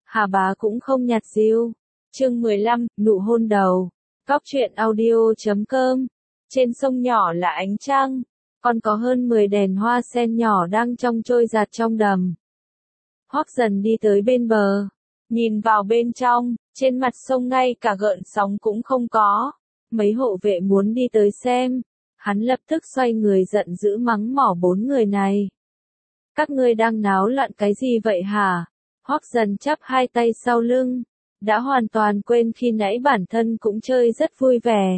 Hà Bá cũng không nhạt diêu. Chương 15, nụ hôn đầu. Cóc truyện audio.com. Trên sông nhỏ là ánh trăng, còn có hơn 10 đèn hoa sen nhỏ đang trong trôi giạt trong đầm. Hoắc Dần đi tới bên bờ, nhìn vào bên trong, trên mặt sông ngay cả gợn sóng cũng không có. Mấy hộ vệ muốn đi tới xem, hắn lập tức xoay người giận dữ mắng mỏ 4 người này. Các ngươi đang náo loạn cái gì vậy hả? Hoắc Dần chắp hai tay sau lưng, đã hoàn toàn quên khi nãy bản thân cũng chơi rất vui vẻ.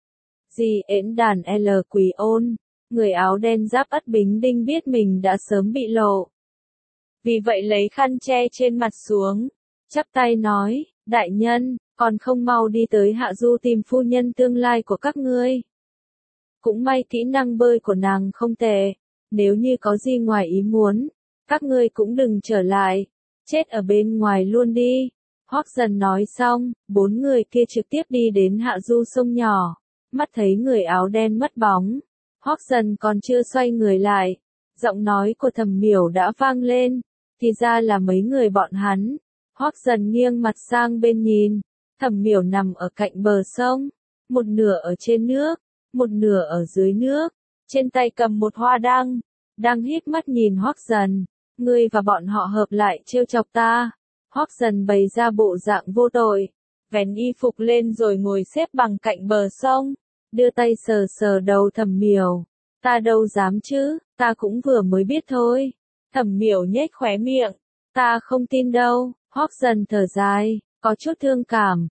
Dì ễn đàn L Quỳ Ôn, người áo đen giáp Ất Bính Đinh biết mình đã sớm bị lộ. Vì vậy lấy khăn che trên mặt xuống, chắp tay nói, đại nhân, còn không mau đi tới Hạ Du tìm phu nhân tương lai của các ngươi. Cũng may kỹ năng bơi của nàng không tệ, nếu như có gì ngoài ý muốn, các ngươi cũng đừng trở lại, chết ở bên ngoài luôn đi. Hoắc Dần nói xong, 4 người kia trực tiếp đi đến hạ du sông nhỏ, mắt thấy người áo đen mất bóng. Hoắc Dần còn chưa xoay người lại, giọng nói của Thẩm Miểu đã vang lên, thì ra là mấy người bọn hắn. Hoắc Dần nghiêng mặt sang bên nhìn, Thẩm Miểu nằm ở cạnh bờ sông, một nửa ở trên nước, một nửa ở dưới nước, trên tay cầm một hoa đăng, đang híp mắt nhìn Hoắc Dần. Ngươi và bọn họ hợp lại trêu chọc ta. Hoắc Dần bày ra bộ dạng vô tội, vén y phục lên rồi ngồi xếp bằng cạnh bờ sông, đưa tay sờ sờ đầu Thẩm Miểu. Ta đâu dám chứ, ta cũng vừa mới biết thôi. Thẩm Miểu nhếch khóe miệng, ta không tin đâu. Hoắc Dần thở dài, có chút thương cảm,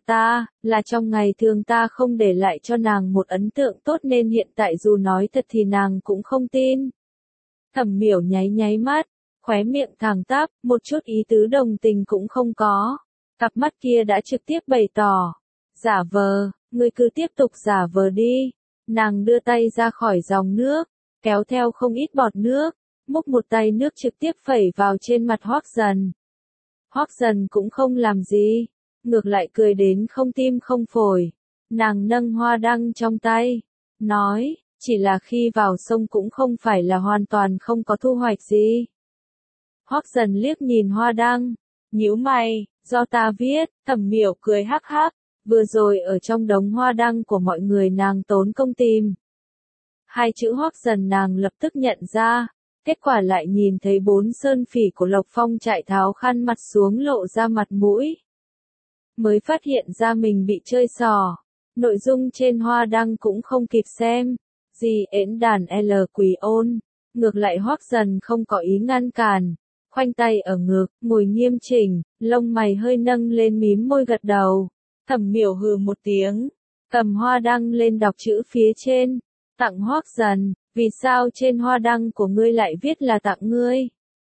là trong ngày thường ta không để lại cho nàng một ấn tượng tốt nên hiện tại dù nói thật thì nàng cũng không tin. Thẩm Miểu nháy nháy mắt, khóe miệng thẳng tắp, một chút ý tứ đồng tình cũng không có. Cặp mắt kia đã trực tiếp bày tỏ. Giả vờ, ngươi cứ tiếp tục giả vờ đi. Nàng đưa tay ra khỏi dòng nước, kéo theo không ít bọt nước, múc một tay nước trực tiếp phẩy vào trên mặt Hoắc Dần. Hoắc Dần cũng không làm gì, ngược lại cười đến không tim không phổi. Nàng nâng hoa đăng trong tay, nói, chỉ là khi vào sông cũng không phải là hoàn toàn không có thu hoạch gì. Hoắc Dần liếc nhìn hoa đăng, nhíu mày, do ta viết. Thẩm Miểu cười hắc hắc, vừa rồi ở trong đống hoa đăng của mọi người nàng tốn công tìm. Hai chữ Hoắc Dần nàng lập tức nhận ra, kết quả lại nhìn thấy 4 sơn phỉ của Lộc Phong chạy tháo khăn mặt xuống lộ ra mặt mũi. Mới phát hiện ra mình bị chơi xỏ, nội dung trên hoa đăng cũng không kịp xem. Dì ễn đàn L Quỳ Ôn, ngược lại Hoắc Dần không có ý ngăn cản. Khoanh tay ở ngực, ngồi nghiêm chỉnh, lông mày hơi nâng lên mím môi gật đầu. Thẩm Miểu hừ một tiếng, cầm hoa đăng lên đọc chữ phía trên, tặng Hoắc Dần. Vì sao trên hoa đăng của ngươi lại viết là tặng ngươi?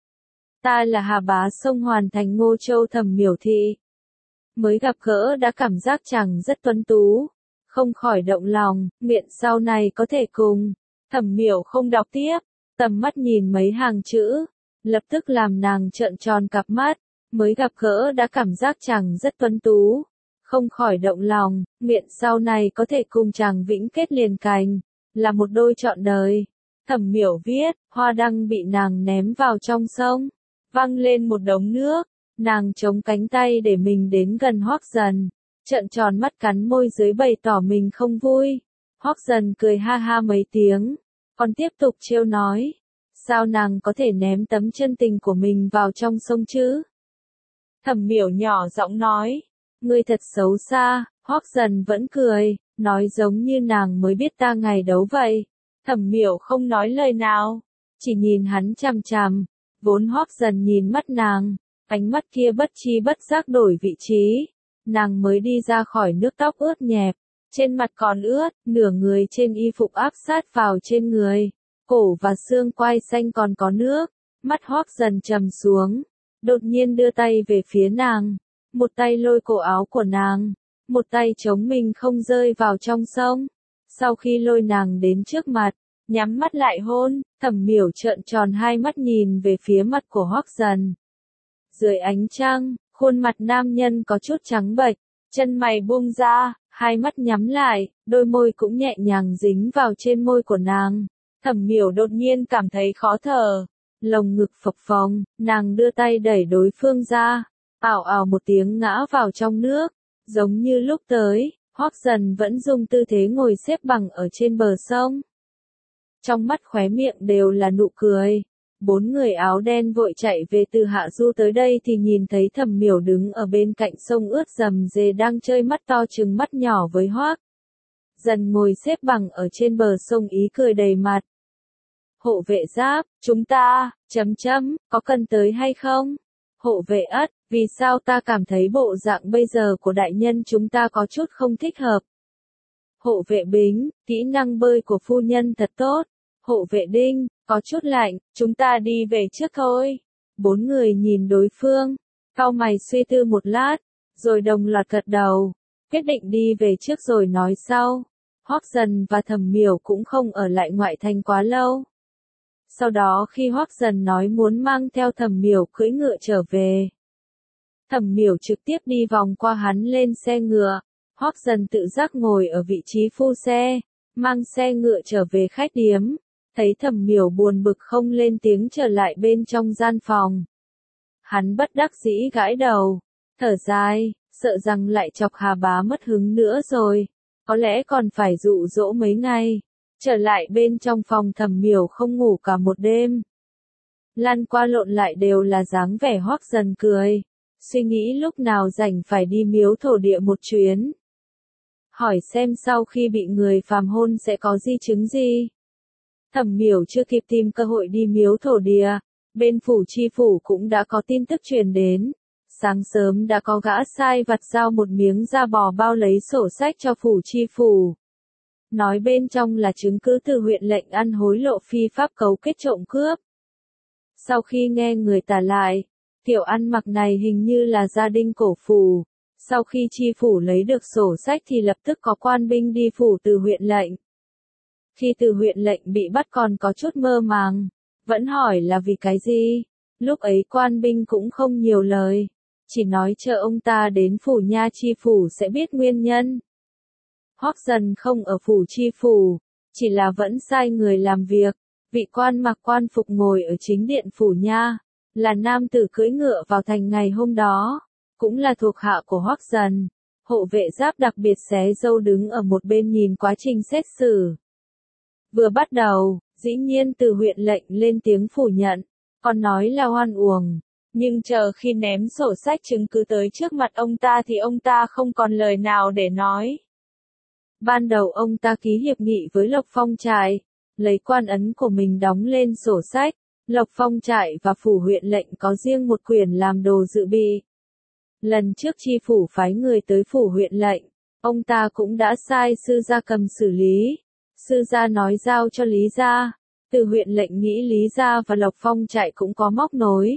Ta là Hà Bá sông Hoàn Thành Ngô Châu Thẩm Miểu thị. Mới gặp gỡ đã cảm giác chàng rất tuấn tú, không khỏi động lòng, miệng sau này có thể cùng. Thẩm Miểu không đọc tiếp, tầm mắt nhìn mấy hàng chữ, lập tức làm nàng trợn tròn cặp mắt. Mới gặp gỡ đã cảm giác chàng rất tuấn tú, không khỏi động lòng, miệng sau này có thể cùng chàng vĩnh kết liền cành, là một đôi trọn đời. Thẩm Miểu viết, hoa đăng bị nàng ném vào trong sông, văng lên một đống nước. Nàng chống cánh tay để mình đến gần Hoắc Dần, trợn tròn mắt cắn môi dưới bày tỏ mình không vui. Hoắc Dần cười ha ha mấy tiếng, còn tiếp tục trêu nói, sao nàng có thể ném tấm chân tình của mình vào trong sông chứ? Thẩm Miểu nhỏ giọng nói, ngươi thật xấu xa. Hoắc Dần vẫn cười, nói giống như nàng mới biết ta ngày đấu vậy. Thẩm Miểu không nói lời nào, chỉ nhìn hắn chằm chằm. Vốn Hoắc Dần nhìn mắt nàng, ánh mắt kia bất chi bất giác đổi vị trí. Nàng mới đi ra khỏi nước, tóc ướt nhẹp, trên mặt còn ướt, nửa người trên y phục áp sát vào trên người, cổ và xương quai xanh còn có nước. Mắt Hoắc Dần trầm xuống, đột nhiên đưa tay về phía nàng, một tay lôi cổ áo của nàng, một tay chống mình không rơi vào trong sông. Sau khi lôi nàng đến trước mặt, nhắm mắt lại hôn. Thẩm Miểu trợn tròn hai mắt nhìn về phía mặt của Hoắc Dần. Dưới ánh trăng, khuôn mặt nam nhân có chút trắng bệch, chân mày buông ra, hai mắt nhắm lại, đôi môi cũng nhẹ nhàng dính vào trên môi của nàng. Thẩm Miểu đột nhiên cảm thấy khó thở, lồng ngực phập phồng, nàng đưa tay đẩy đối phương ra, ào ào một tiếng ngã vào trong nước, giống như lúc tới, Hoắc Dần vẫn dùng tư thế ngồi xếp bằng ở trên bờ sông. Trong mắt khóe miệng đều là nụ cười. 4 người áo đen vội chạy về từ hạ du tới đây thì nhìn thấy Thẩm Miểu đứng ở bên cạnh sông ướt rầm rề đang chơi mắt to trừng mắt nhỏ với Hoắc Dần ngồi xếp bằng ở trên bờ sông ý cười đầy mặt. Hộ vệ Giáp, chúng ta, có cần tới hay không? Hộ vệ Ất, vì sao ta cảm thấy bộ dạng bây giờ của đại nhân chúng ta có chút không thích hợp? Hộ vệ Bính, kỹ năng bơi của phu nhân thật tốt. Hộ vệ Đinh, có chút lạnh, chúng ta đi về trước thôi. 4 người nhìn đối phương, cau mày suy tư một lát, rồi đồng loạt gật đầu, quyết định đi về trước rồi nói sau. Hoắc Dần và Thẩm Miểu cũng không ở lại ngoại thành quá lâu. Sau đó khi Hoắc Dần nói muốn mang theo Thẩm Miểu cưỡi ngựa trở về, Thẩm Miểu trực tiếp đi vòng qua hắn lên xe ngựa. Hoắc Dần tự giác ngồi ở vị trí phu xe, mang xe ngựa trở về khách điếm. Thấy Thẩm Miểu buồn bực không lên tiếng trở lại bên trong gian phòng. Hắn bất đắc dĩ gãi đầu, thở dài, sợ rằng lại chọc Hà Bá mất hứng nữa rồi, có lẽ còn phải dụ dỗ mấy ngày. Trở lại bên trong phòng Thẩm Miểu không ngủ cả một đêm. Lăn qua lộn lại đều là dáng vẻ Hoắc Dần cười, suy nghĩ lúc nào rảnh phải đi miếu thổ địa một chuyến. Hỏi xem sau khi bị người phàm hôn sẽ có di chứng gì. Thẩm Miểu chưa kịp tìm cơ hội đi miếu thổ địa, bên phủ chi phủ cũng đã có tin tức truyền đến. Sáng sớm đã có gã sai vặt giao một miếng da bò bao lấy sổ sách cho phủ chi phủ. Nói bên trong là chứng cứ từ huyện lệnh ăn hối lộ phi pháp cấu kết trộm cướp. Sau khi nghe người tả lại, tiểu ăn mặc này hình như là gia đình cổ phủ. Sau khi chi phủ lấy được sổ sách thì lập tức có quan binh đi phủ từ huyện lệnh. Khi từ huyện lệnh bị bắt còn có chút mơ màng, vẫn hỏi là vì cái gì. Lúc ấy quan binh cũng không nhiều lời, chỉ nói chờ ông ta đến phủ nha chi phủ sẽ biết nguyên nhân. Hoắc Dần không ở phủ chi phủ, chỉ là vẫn sai người làm việc. Vị quan mặc quan phục ngồi ở chính điện phủ nha, là nam tử cưỡi ngựa vào thành ngày hôm đó, cũng là thuộc hạ của Hoắc Dần. Hộ vệ Giáp đặc biệt xé râu đứng ở một bên nhìn quá trình xét xử. Vừa bắt đầu, dĩ nhiên từ huyện lệnh lên tiếng phủ nhận, còn nói là hoan uổng, nhưng chờ khi ném sổ sách chứng cứ tới trước mặt ông ta thì ông ta không còn lời nào để nói. Ban đầu ông ta ký hiệp nghị với Lộc Phong trại, lấy quan ấn của mình đóng lên sổ sách. Lộc Phong trại và phủ huyện lệnh có riêng một quyển làm đồ dự bị. Lần trước chi phủ phái người tới phủ huyện lệnh, ông ta cũng đã sai sư gia cầm xử lý. Sư gia nói giao cho Lý gia. Từ huyện lệnh nghĩ Lý gia và Lộc Phong trại cũng có móc nối,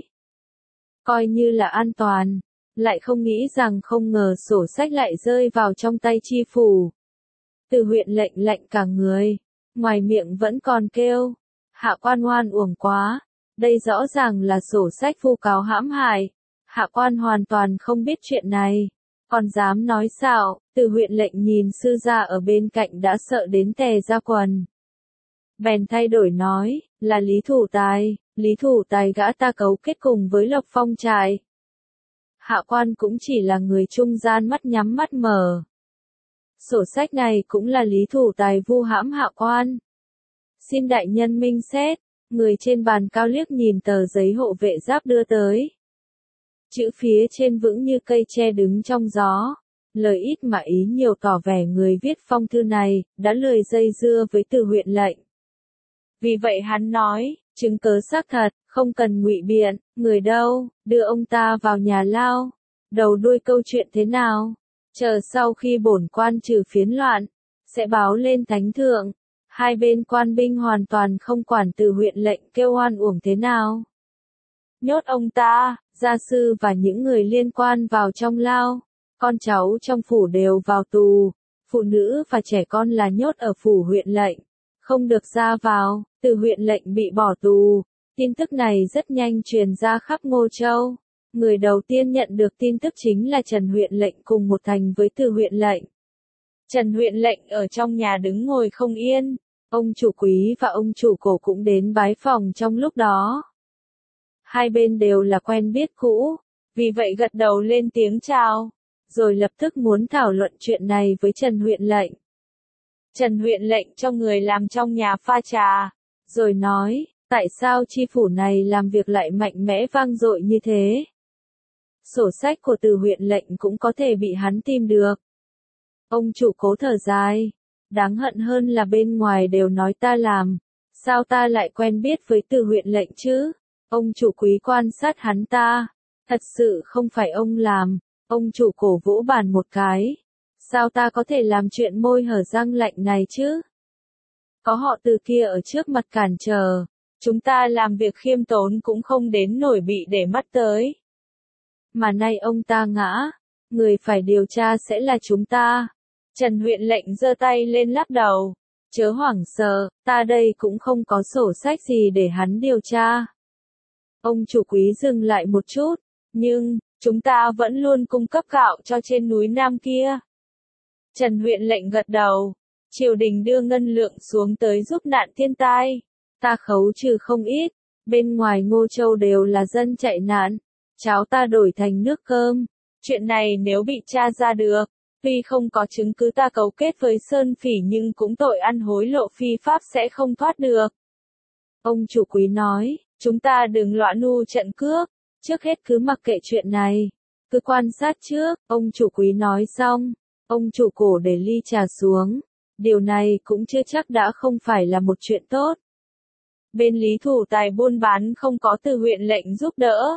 coi như là an toàn, lại không nghĩ rằng không ngờ sổ sách lại rơi vào trong tay chi phủ. Từ huyện lệnh lạnh cả người, ngoài miệng vẫn còn kêu, hạ quan oan uổng quá, đây rõ ràng là sổ sách vu cáo hãm hại, hạ quan hoàn toàn không biết chuyện này, còn dám nói xạo. Từ huyện lệnh nhìn sư gia ở bên cạnh đã sợ đến tè ra quần. Bèn thay đổi nói, là Lý Thủ Tài gã ta cấu kết cùng với Lộc Phong trại. Hạ quan cũng chỉ là người trung gian mắt nhắm mắt mở. Sổ sách này cũng là Lý Thủ Tài vu hãm hạ quan. Xin đại nhân minh xét. Người trên bàn cao liếc nhìn tờ giấy hộ vệ Giáp đưa tới. Chữ phía trên vững như cây tre đứng trong gió. Lời ít mà ý nhiều tỏ vẻ người viết phong thư này đã lười dây dưa với từ huyện lệnh. Vì vậy hắn nói, chứng cớ xác thật, không cần ngụy biện, người đâu, đưa ông ta vào nhà lao. Đầu đuôi câu chuyện thế nào? Chờ sau khi bổn quan trừ phiến loạn, sẽ báo lên thánh thượng. Hai bên quan binh hoàn toàn không quản từ huyện lệnh kêu oan uổng thế nào. Nhốt ông ta, gia sư và những người liên quan vào trong lao. Con cháu trong phủ đều vào tù. Phụ nữ và trẻ con là nhốt ở phủ huyện lệnh, không được ra vào. Từ huyện lệnh bị bỏ tù. Tin tức này rất nhanh truyền ra khắp Ngô Châu. Người đầu tiên nhận được tin tức chính là Trần huyện lệnh cùng một thành với từ huyện lệnh. Trần huyện lệnh ở trong nhà đứng ngồi không yên. Ông chủ quý và ông chủ cổ cũng đến bái phòng trong lúc đó. Hai bên đều là quen biết cũ. vì vậy gật đầu lên tiếng chào, rồi lập tức muốn thảo luận chuyện này với Trần huyện lệnh. Trần huyện lệnh cho người làm trong nhà pha trà, rồi nói, tại sao chi phủ này làm việc lại mạnh mẽ vang dội như thế? Sổ sách của Từ huyện lệnh cũng có thể bị hắn tìm được. Ông chủ Cố thở dài, đáng hận hơn là bên ngoài đều nói ta làm, sao ta lại quen biết với Từ huyện lệnh chứ? Ông chủ Quý quan sát hắn ta, thật sự không phải ông làm. Ông chủ Cổ vỗ bàn một cái, sao ta có thể làm chuyện môi hở răng lạnh này chứ? Có họ Từ kia ở trước mặt cản trở, chúng ta làm việc khiêm tốn cũng không đến nổi bị để mắt tới. Mà nay ông ta ngã, người phải điều tra sẽ là chúng ta. Trần huyện lệnh giơ tay lên lắc đầu, chớ hoảng sợ, ta đây cũng không có sổ sách gì để hắn điều tra. Ông chủ Quý dừng lại một chút, nhưng, chúng ta vẫn luôn cung cấp gạo cho trên núi Nam kia. Trần huyện lệnh gật đầu, triều đình đưa ngân lượng xuống tới giúp nạn thiên tai, ta khấu trừ không ít, bên ngoài Ngô Châu đều là dân chạy nạn, cháo ta đổi thành nước cơm, chuyện này nếu bị tra ra được, tuy không có chứng cứ ta cấu kết với Sơn Phỉ nhưng cũng tội ăn hối lộ phi pháp sẽ không thoát được. Ông chủ Quý nói, chúng ta đừng loạn nu trận cước, trước hết cứ mặc kệ chuyện này, cứ quan sát trước. Ông chủ Quý nói xong, ông chủ Cổ để ly trà xuống, điều này cũng chưa chắc đã không phải là một chuyện tốt. Bên Lý Thủ Tài buôn bán không có Từ huyện lệnh giúp đỡ,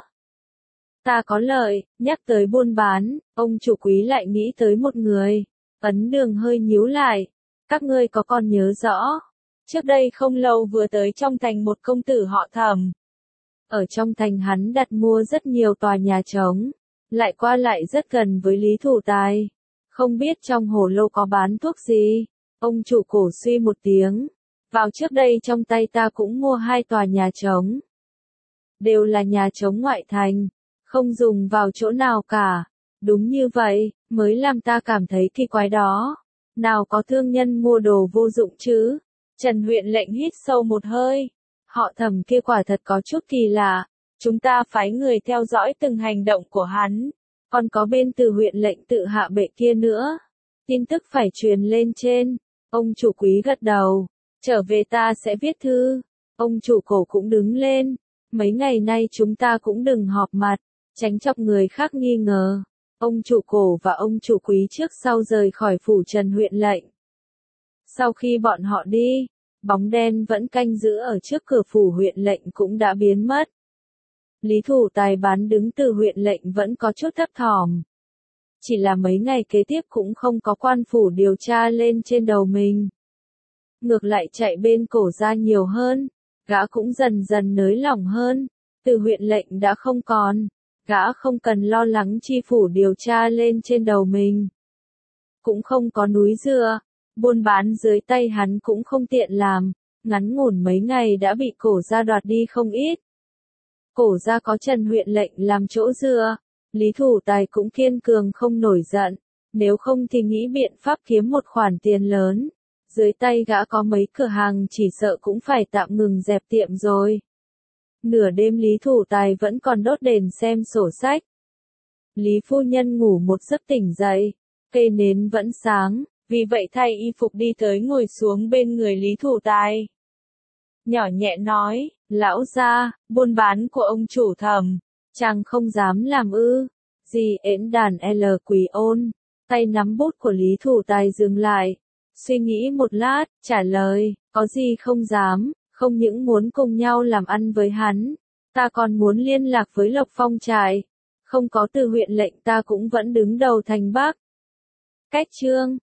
ta có lợi. Nhắc tới buôn bán, ông chủ Quý lại nghĩ tới một người. Ấn Đường hơi nhíu lại, các ngươi có còn nhớ rõ, trước đây không lâu vừa tới trong thành một công tử họ Thẩm. Ở trong thành hắn đặt mua rất nhiều tòa nhà trống, lại qua lại rất gần với Lý Thủ Tài. Không biết trong hồ lô có bán thuốc gì. Ông chủ Cổ suy một tiếng, vào trước đây trong tay ta cũng mua 2 tòa nhà trống. Đều là nhà trống ngoại thành, không dùng vào chỗ nào cả. Đúng như vậy, mới làm ta cảm thấy kỳ quái đó. Nào có thương nhân mua đồ vô dụng chứ? Trần huyện lệnh hít sâu một hơi. Họ Thẩm kia quả thật có chút kỳ lạ. Chúng ta phái người theo dõi từng hành động của hắn. Còn có bên Từ huyện lệnh tự hạ bệ kia nữa. Tin tức phải truyền lên trên. Ông chủ Quý gật đầu. Trở về ta sẽ viết thư. Ông chủ Cổ cũng đứng lên. Mấy ngày nay chúng ta cũng đừng họp mặt, tránh chọc người khác nghi ngờ. Ông chủ Cổ và ông chủ Quý trước sau rời khỏi phủ Trần huyện lệnh. Sau khi bọn họ đi, bóng đen vẫn canh giữ ở trước cửa phủ huyện lệnh cũng đã biến mất. Lý Thủ Tài bán đứng Từ huyện lệnh vẫn có chút thấp thỏm. Chỉ là mấy ngày kế tiếp cũng không có quan phủ điều tra lên trên đầu mình. Ngược lại chạy bên Cổ ra nhiều hơn, gã cũng dần dần nới lỏng hơn. Từ huyện lệnh đã không còn, gã không cần lo lắng chi phủ điều tra lên trên đầu mình. Cũng không có núi dựa, buôn bán dưới tay hắn cũng không tiện làm, ngắn ngủn mấy ngày đã bị Cổ gia đoạt đi không ít. Cổ gia có Trần huyện lệnh làm chỗ dựa, Lý Thủ Tài cũng kiên cường không nổi giận, nếu không thì nghĩ biện pháp kiếm một khoản tiền lớn. Dưới tay gã có mấy cửa hàng chỉ sợ cũng phải tạm ngừng dẹp tiệm rồi. Nửa đêm Lý Thủ Tài vẫn còn đốt đèn xem sổ sách. Lý phu nhân ngủ một giấc tỉnh dậy, cây nến vẫn sáng, vì vậy thay y phục đi tới ngồi xuống bên người Lý Thủ Tài. Nhỏ nhẹ nói, lão gia, buôn bán của ông chủ Thẩm, chàng không dám làm ư? Gì ễn đàn L Quý Ôn, tay nắm bút của Lý Thủ Tài dừng lại, suy nghĩ một lát, trả lời, có gì không dám, không những muốn cùng nhau làm ăn với hắn, ta còn muốn liên lạc với Lộc Phong trại, không có Từ huyện lệnh ta cũng vẫn đứng đầu thành Bắc. Cách chương